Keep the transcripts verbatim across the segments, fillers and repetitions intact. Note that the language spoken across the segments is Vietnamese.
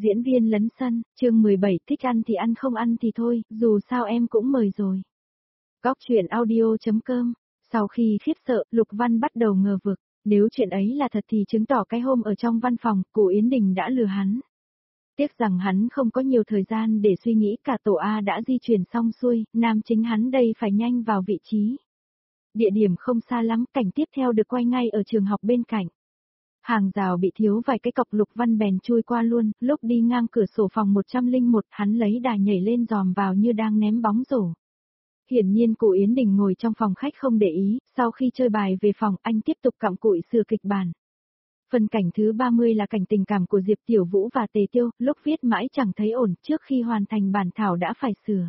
Diễn viên lấn sân, chương mười bảy thích ăn thì ăn không ăn thì thôi, dù sao em cũng mời rồi. Góc chuyện audio.com. Sau khi khiếp sợ, Lục Văn bắt đầu ngờ vực, nếu chuyện ấy là thật thì chứng tỏ cái hôm ở trong văn phòng, cụ Yến Đình đã lừa hắn. Tiếc rằng hắn không có nhiều thời gian để suy nghĩ, cả tổ A đã di chuyển xong xuôi, nam chính hắn đây phải nhanh vào vị trí. Địa điểm không xa lắm, cảnh tiếp theo được quay ngay ở trường học bên cạnh. Hàng rào bị thiếu vài cái cọc, Lục Văn bèn chui qua luôn, lúc đi ngang cửa sổ phòng một không một, hắn lấy đà nhảy lên dòm vào như đang ném bóng rổ. Hiển nhiên cụ Yến Đình ngồi trong phòng khách không để ý, sau khi chơi bài về phòng, anh tiếp tục cặm cụi sửa kịch bản. Phần cảnh thứ ba mươi là cảnh tình cảm của Diệp Tiểu Vũ và Tề Tiêu, lúc viết mãi chẳng thấy ổn, trước khi hoàn thành bản thảo đã phải sửa.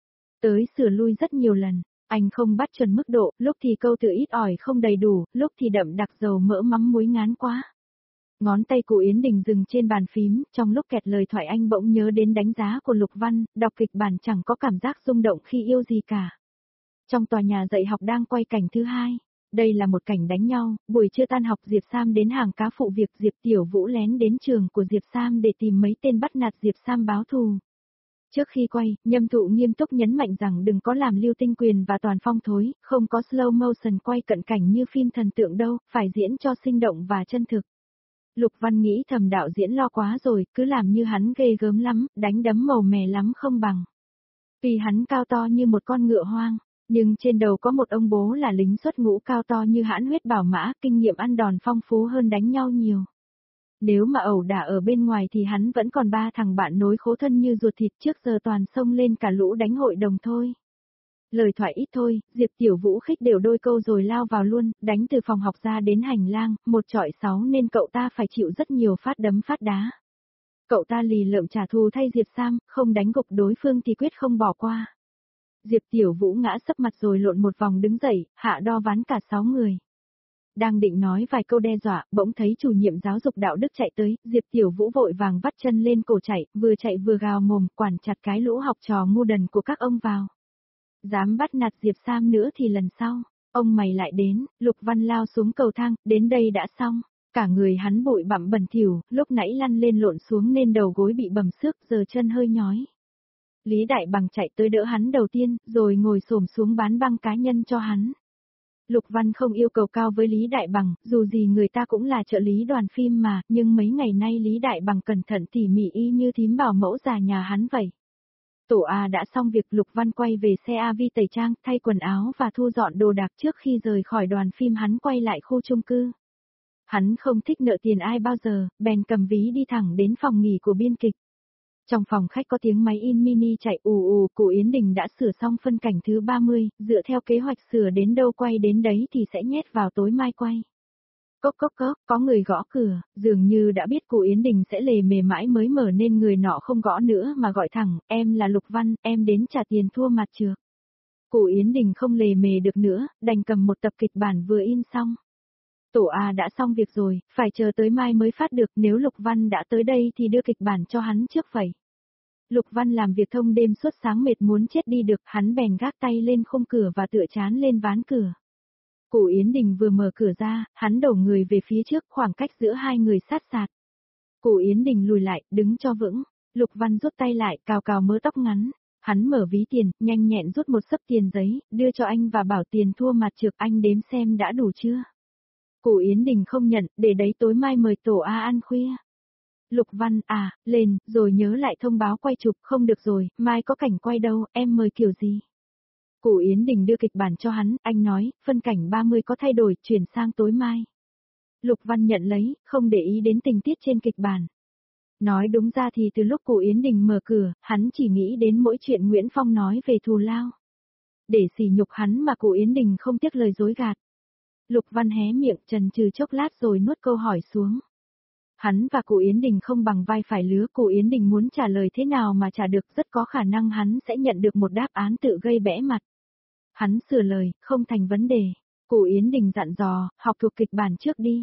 Tới sửa lui rất nhiều lần, anh không bắt chuẩn mức độ, lúc thì câu từ ít ỏi không đầy đủ, lúc thì đậm đặc dầu mỡ mắm muối ngán quá. Ngón tay cụ Yến Đình dừng trên bàn phím, trong lúc kẹt lời thoại anh bỗng nhớ đến đánh giá của Lục Văn, đọc kịch bản chẳng có cảm giác rung động khi yêu gì cả. Trong tòa nhà dạy học đang quay cảnh thứ hai, đây là một cảnh đánh nhau, buổi trưa tan học Diệp Sam đến hàng cá phụ việc, Diệp Tiểu Vũ lén đến trường của Diệp Sam để tìm mấy tên bắt nạt Diệp Sam báo thù. Trước khi quay, Nhâm Thụ nghiêm túc nhấn mạnh rằng đừng có làm Lưu Tinh Quyền và Toàn Phong thối, không có slow motion quay cận cảnh như phim thần tượng đâu, phải diễn cho sinh động và chân thực. Lục Văn nghĩ thầm đạo diễn lo quá rồi, cứ làm như hắn ghê gớm lắm, đánh đấm màu mè lắm không bằng. Vì hắn cao to như một con ngựa hoang, nhưng trên đầu có một ông bố là lính xuất ngũ cao to như hãn huyết bảo mã, kinh nghiệm ăn đòn phong phú hơn đánh nhau nhiều. Nếu mà ẩu đả ở bên ngoài thì hắn vẫn còn ba thằng bạn nối khố thân như ruột thịt, trước giờ toàn xông lên cả lũ đánh hội đồng thôi. Lời thoại ít thôi, Diệp Tiểu Vũ khích đều đôi câu rồi lao vào luôn, đánh từ phòng học ra đến hành lang, một chọi sáu nên cậu ta phải chịu rất nhiều phát đấm phát đá. Cậu ta lì lợm trả thù thay Diệp Sam, không đánh gục đối phương thì quyết không bỏ qua. Diệp Tiểu Vũ ngã sấp mặt rồi lộn một vòng đứng dậy, hạ đo ván cả sáu người. Đang định nói vài câu đe dọa, bỗng thấy chủ nhiệm giáo dục đạo đức chạy tới, Diệp Tiểu Vũ vội vàng vắt chân lên cổ chạy, vừa chạy vừa gào mồm, quản chặt cái lũ học trò ngu đần của các ông vào. Dám bắt nạt Diệp Sam nữa thì lần sau, ông mày lại đến. Lục Văn lao xuống cầu thang, đến đây đã xong. Cả người hắn bụi bặm bẩn thỉu, lúc nãy lăn lên lộn xuống nên đầu gối bị bầm xước, giờ chân hơi nhói. Lý Đại Bằng chạy tới đỡ hắn đầu tiên, rồi ngồi xổm xuống bán băng cá nhân cho hắn. Lục Văn không yêu cầu cao với Lý Đại Bằng, dù gì người ta cũng là trợ lý đoàn phim mà, nhưng mấy ngày nay Lý Đại Bằng cẩn thận tỉ mỉ y như thím bảo mẫu già nhà hắn vậy. Tổ A đã xong việc, Lục Văn quay về xe a vê tẩy trang, thay quần áo và thu dọn đồ đạc. Trước khi rời khỏi đoàn phim hắn quay lại khu chung cư. Hắn không thích nợ tiền ai bao giờ, bèn cầm ví đi thẳng đến phòng nghỉ của biên kịch. Trong phòng khách có tiếng máy in mini chạy ù ù, cụ Yến Đình đã sửa xong phân cảnh thứ ba mươi, dựa theo kế hoạch sửa đến đâu quay đến đấy thì sẽ nhét vào tối mai quay. Cốc cốc cốc, có người gõ cửa, dường như đã biết cụ Yến Đình sẽ lề mề mãi mới mở nên người nọ không gõ nữa mà gọi thẳng, em là Lục Văn, em đến trả tiền thua mặt trược. Cụ Yến Đình không lề mề được nữa, đành cầm một tập kịch bản vừa in xong. Tổ A đã xong việc rồi, phải chờ tới mai mới phát được, nếu Lục Văn đã tới đây thì đưa kịch bản cho hắn trước vậy. Lục Văn làm việc thông đêm suốt sáng mệt muốn chết đi được, hắn bèn gác tay lên khung cửa và tựa trán lên ván cửa. Cụ Yến Đình vừa mở cửa ra, hắn đổ người về phía trước, khoảng cách giữa hai người sát sạt. Cụ Yến Đình lùi lại, đứng cho vững. Lục Văn rút tay lại, cào cào mớ tóc ngắn. Hắn mở ví tiền, nhanh nhẹn rút một xấp tiền giấy, đưa cho anh và bảo tiền thua mặt trược, anh đếm xem đã đủ chưa. Cụ Yến Đình không nhận, để đấy tối mai mời tổ A ăn khuya. Lục Văn, à, lên, rồi nhớ lại thông báo quay chụp, không được rồi, mai có cảnh quay đâu, em mời kiểu gì. Cụ Yến Đình đưa kịch bản cho hắn, anh nói, phân cảnh ba mươi có thay đổi, chuyển sang tối mai. Lục Văn nhận lấy, không để ý đến tình tiết trên kịch bản. Nói đúng ra thì từ lúc cụ Yến Đình mở cửa, hắn chỉ nghĩ đến mỗi chuyện Nguyễn Phong nói về thù lao. Để sỉ nhục hắn mà cụ Yến Đình không tiếc lời dối gạt. Lục Văn hé miệng trần trừ chốc lát rồi nuốt câu hỏi xuống. Hắn và cụ Yến Đình không bằng vai phải lứa, cụ Yến Đình muốn trả lời thế nào mà trả được, rất có khả năng hắn sẽ nhận được một đáp án tự gây bẽ mặt. Hắn sửa lời, không thành vấn đề. Cụ Yến Đình dặn dò, học thuộc kịch bản trước đi.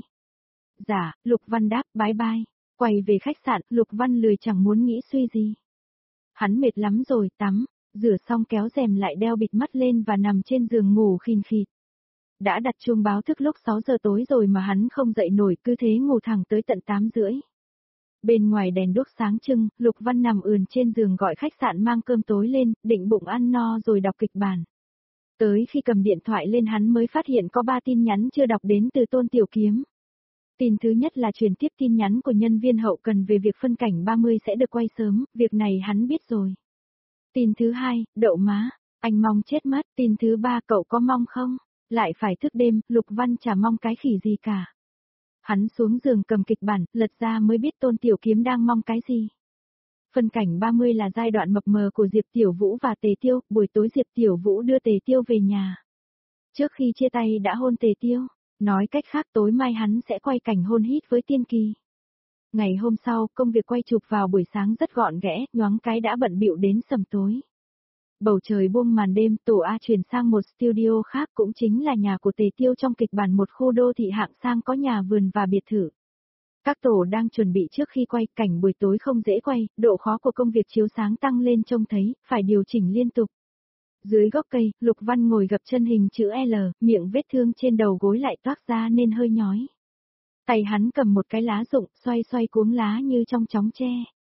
Dạ, Lục Văn đáp, bye bye. Quay về khách sạn, Lục Văn lười chẳng muốn nghĩ suy gì. Hắn mệt lắm rồi, tắm, rửa xong kéo rèm lại đeo bịt mắt lên và nằm trên giường ngủ khìn khịt. Đã đặt chuông báo thức lúc sáu giờ tối rồi mà hắn không dậy nổi, cứ thế ngủ thẳng tới tận tám rưỡi. Bên ngoài đèn đuốc sáng trưng, Lục Văn nằm ườn trên giường gọi khách sạn mang cơm tối lên, định bụng ăn no rồi đọc kịch bản. Tới khi cầm điện thoại lên hắn mới phát hiện có ba tin nhắn chưa đọc đến từ Tôn Tiểu Kiếm. Tin thứ nhất là truyền tiếp tin nhắn của nhân viên hậu cần về việc phân cảnh ba mươi sẽ được quay sớm, việc này hắn biết rồi. Tin thứ hai, đậu má, anh mong chết mất. Tin thứ ba, cậu có mong không? Lại phải thức đêm, Lục Văn chả mong cái khỉ gì cả. Hắn xuống giường cầm kịch bản, lật ra mới biết Tôn Tiểu Kiếm đang mong cái gì. Phân cảnh ba mươi là giai đoạn mập mờ của Diệp Tiểu Vũ và Tề Tiêu, buổi tối Diệp Tiểu Vũ đưa Tề Tiêu về nhà. Trước khi chia tay đã hôn Tề Tiêu, nói cách khác tối mai hắn sẽ quay cảnh hôn hít với Tiên Kỳ. Ngày hôm sau, công việc quay chụp vào buổi sáng rất gọn ghẽ, nhoáng cái đã bận bịu đến sầm tối. Bầu trời buông màn đêm, tổ A chuyển sang một studio khác cũng chính là nhà của Tề Tiêu trong kịch bản một khu đô thị hạng sang có nhà vườn và biệt thự. Các tổ đang chuẩn bị trước khi quay, cảnh buổi tối không dễ quay, độ khó của công việc chiếu sáng tăng lên trông thấy, phải điều chỉnh liên tục. Dưới gốc cây, Lục Văn ngồi gập chân hình chữ L, miệng vết thương trên đầu gối lại toát ra nên hơi nhói. Tay hắn cầm một cái lá rụng, xoay xoay cuống lá như trong chóng tre.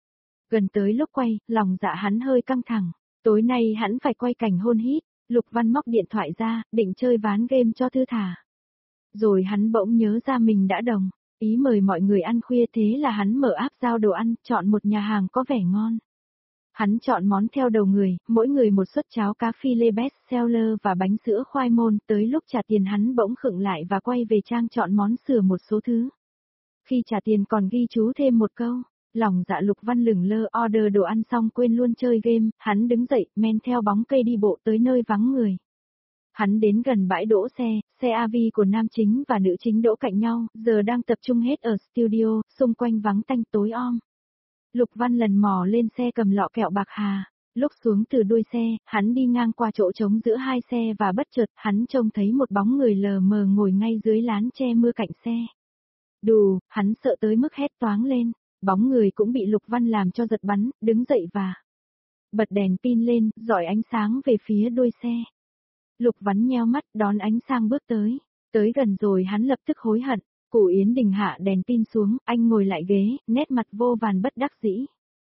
Gần tới lúc quay, lòng dạ hắn hơi căng thẳng. Tối nay hắn phải quay cảnh hôn hít, Lục Văn móc điện thoại ra, định chơi ván game cho thư thả. Rồi hắn bỗng nhớ ra mình đã đồng ý mời mọi người ăn khuya, thế là hắn mở app giao đồ ăn, chọn một nhà hàng có vẻ ngon. Hắn chọn món theo đầu người, mỗi người một suất cháo cá phi lê best seller và bánh sữa khoai môn, tới lúc trả tiền hắn bỗng khựng lại và quay về trang chọn món sửa một số thứ. Khi trả tiền còn ghi chú thêm một câu, lòng dạ Lục Văn lửng lơ, order đồ ăn xong quên luôn chơi game, hắn đứng dậy, men theo bóng cây đi bộ tới nơi vắng người. Hắn đến gần bãi đỗ xe, xe a vê của nam chính và nữ chính đỗ cạnh nhau, giờ đang tập trung hết ở studio, xung quanh vắng tanh tối om. Lục Văn lần mò lên xe cầm lọ kẹo bạc hà, lúc xuống từ đuôi xe, hắn đi ngang qua chỗ trống giữa hai xe và bất chợt hắn trông thấy một bóng người lờ mờ ngồi ngay dưới lán che mưa cạnh xe. Đù, hắn sợ tới mức hét toáng lên, bóng người cũng bị Lục Văn làm cho giật bắn, đứng dậy và bật đèn pin lên, dọi ánh sáng về phía đuôi xe. Lục Văn nheo mắt đón ánh sáng bước tới, tới gần rồi hắn lập tức hối hận. Cụ Yến Đình hạ đèn pin xuống, anh ngồi lại ghế, nét mặt vô vàn bất đắc dĩ.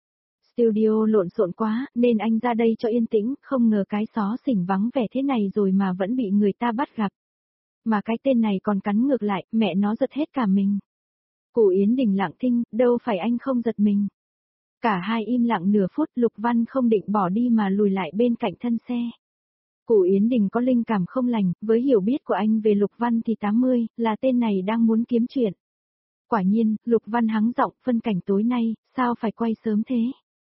Studio lộn xộn quá, nên anh ra đây cho yên tĩnh, không ngờ cái xó xỉnh vắng vẻ thế này rồi mà vẫn bị người ta bắt gặp. Mà cái tên này còn cắn ngược lại, mẹ nó giật hết cả mình. Cụ Yến Đình lặng thinh, đâu phải anh không giật mình. Cả hai im lặng nửa phút, Lục Văn không định bỏ đi mà lùi lại bên cạnh thân xe. Cụ Yến Đình có linh cảm không lành, với hiểu biết của anh về Lục Văn thì tám mươi, là tên này đang muốn kiếm chuyện. Quả nhiên, Lục Văn hắng giọng, phân cảnh tối nay, sao phải quay sớm thế?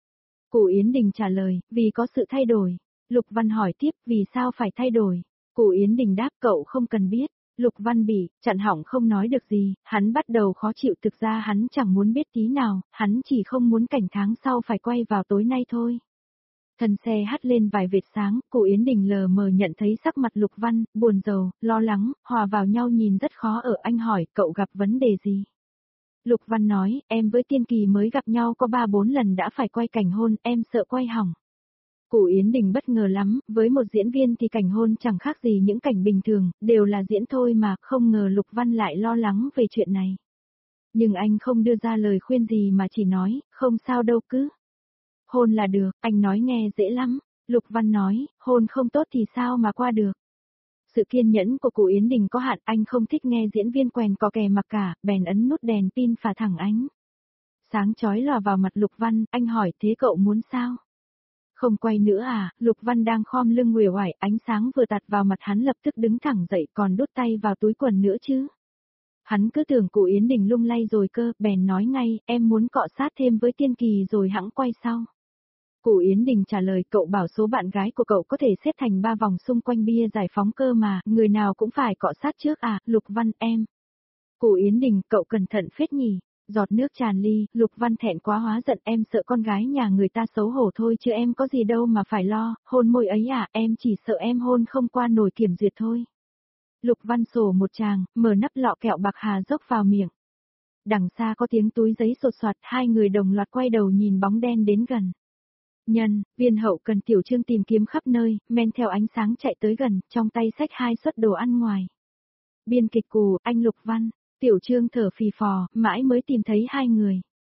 Cụ Yến Đình trả lời, vì có sự thay đổi. Lục Văn hỏi tiếp, vì sao phải thay đổi? Cụ Yến Đình đáp, cậu không cần biết. Lục Văn bị, chặn họng không nói được gì, hắn bắt đầu khó chịu, thực ra hắn chẳng muốn biết tí nào, hắn chỉ không muốn cảnh tháng sau phải quay vào tối nay thôi. Thân xe hắt lên vài vệt sáng, cụ Yến Đình lờ mờ nhận thấy sắc mặt Lục Văn, buồn rầu, lo lắng, hòa vào nhau nhìn rất khó ở. Anh hỏi, cậu gặp vấn đề gì? Lục Văn nói, em với Tiên Kỳ mới gặp nhau có ba bốn lần đã phải quay cảnh hôn, em sợ quay hỏng. Cụ Yến Đình bất ngờ lắm, với một diễn viên thì cảnh hôn chẳng khác gì những cảnh bình thường, đều là diễn thôi mà, không ngờ Lục Văn lại lo lắng về chuyện này. Nhưng anh không đưa ra lời khuyên gì mà chỉ nói, không sao đâu cứ. Hôn là được, anh nói nghe dễ lắm. Lục Văn nói, hôn không tốt thì sao mà qua được. Sự kiên nhẫn của cụ Yến Đình có hạn, anh không thích nghe diễn viên quèn có kè mặc cả, bèn ấn nút đèn pin phả thẳng ánh sáng chói lòa vào mặt Lục Văn, anh hỏi thế cậu muốn sao? Không quay nữa à? Lục Văn đang khom lưng uể oải, ánh sáng vừa tạt vào mặt hắn lập tức đứng thẳng dậy, còn đút tay vào túi quần nữa chứ. Hắn cứ tưởng cụ Yến Đình lung lay rồi cơ, bèn nói ngay, em muốn cọ sát thêm với Tiên Kỳ rồi hẵng quay sau. Cụ Yến Đình trả lời, cậu bảo số bạn gái của cậu có thể xếp thành ba vòng xung quanh bia giải phóng cơ mà, người nào cũng phải cọ sát trước à? Lục Văn, em. Cụ Yến Đình, cậu cẩn thận phết nhỉ. Giọt nước tràn ly, Lục Văn thẹn quá hóa giận, em sợ con gái nhà người ta xấu hổ thôi chứ em có gì đâu mà phải lo, hôn môi ấy à, em chỉ sợ em hôn không qua nổi kiểm duyệt thôi. Lục Văn sổ một tràng, mở nắp lọ kẹo bạc hà dốc vào miệng. Đằng xa có tiếng túi giấy sột soạt, hai người đồng loạt quay đầu nhìn bóng đen đến gần. Nhân, viên hậu cần Tiểu Trương tìm kiếm khắp nơi, men theo ánh sáng chạy tới gần, trong tay xách hai suất đồ ăn ngoài. Biên kịch Cù, anh Lục Văn, Tiểu Trương thở phì phò, mãi mới tìm thấy hai người.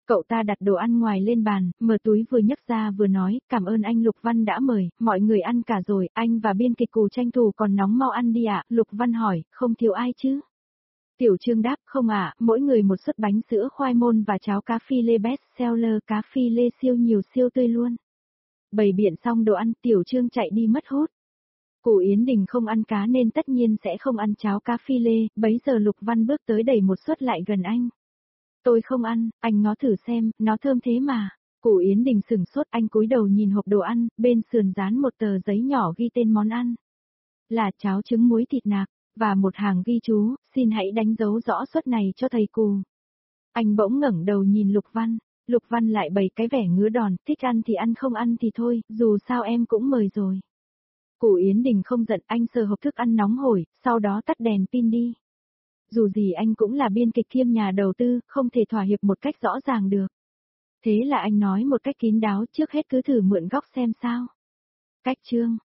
Cậu ta đặt đồ ăn ngoài lên bàn, mở túi vừa nhấc ra vừa nói, cảm ơn anh Lục Văn đã mời, mọi người ăn cả rồi, anh và biên kịch Cù tranh thủ còn nóng mau ăn đi ạ, Lục Văn hỏi, không thiếu ai chứ? Tiểu Trương đáp, không ạ, mỗi người một suất bánh sữa khoai môn và cháo cá phi lê best seller, cá phi lê siêu nhiều siêu tươi luôn. Bày biện xong đồ ăn, Tiểu Trương chạy đi mất hút. Cù Yến Đình không ăn cá nên tất nhiên sẽ không ăn cháo cá phi lê, bấy giờ Lục Văn bước tới đẩy một suất lại gần anh. Tôi không ăn, anh ngó thử xem, nó thơm thế mà. Cù Yến Đình sửng sốt, anh cúi đầu nhìn hộp đồ ăn, bên sườn dán một tờ giấy nhỏ ghi tên món ăn. Là cháo trứng muối thịt nạc, và một hàng ghi chú, xin hãy đánh dấu rõ suất này cho thầy Cù. Anh bỗng ngẩng đầu nhìn Lục Văn, Lục Văn lại bày cái vẻ ngứa đòn, thích ăn thì ăn không ăn thì thôi, dù sao em cũng mời rồi. Cù Yến Đình không giận, anh sờ hộp thức ăn nóng hổi, sau đó tắt đèn pin đi. Dù gì anh cũng là biên kịch kiêm nhà đầu tư, không thể thỏa hiệp một cách rõ ràng được. Thế là anh nói một cách kín đáo, trước hết cứ thử mượn góc xem sao. Cách chương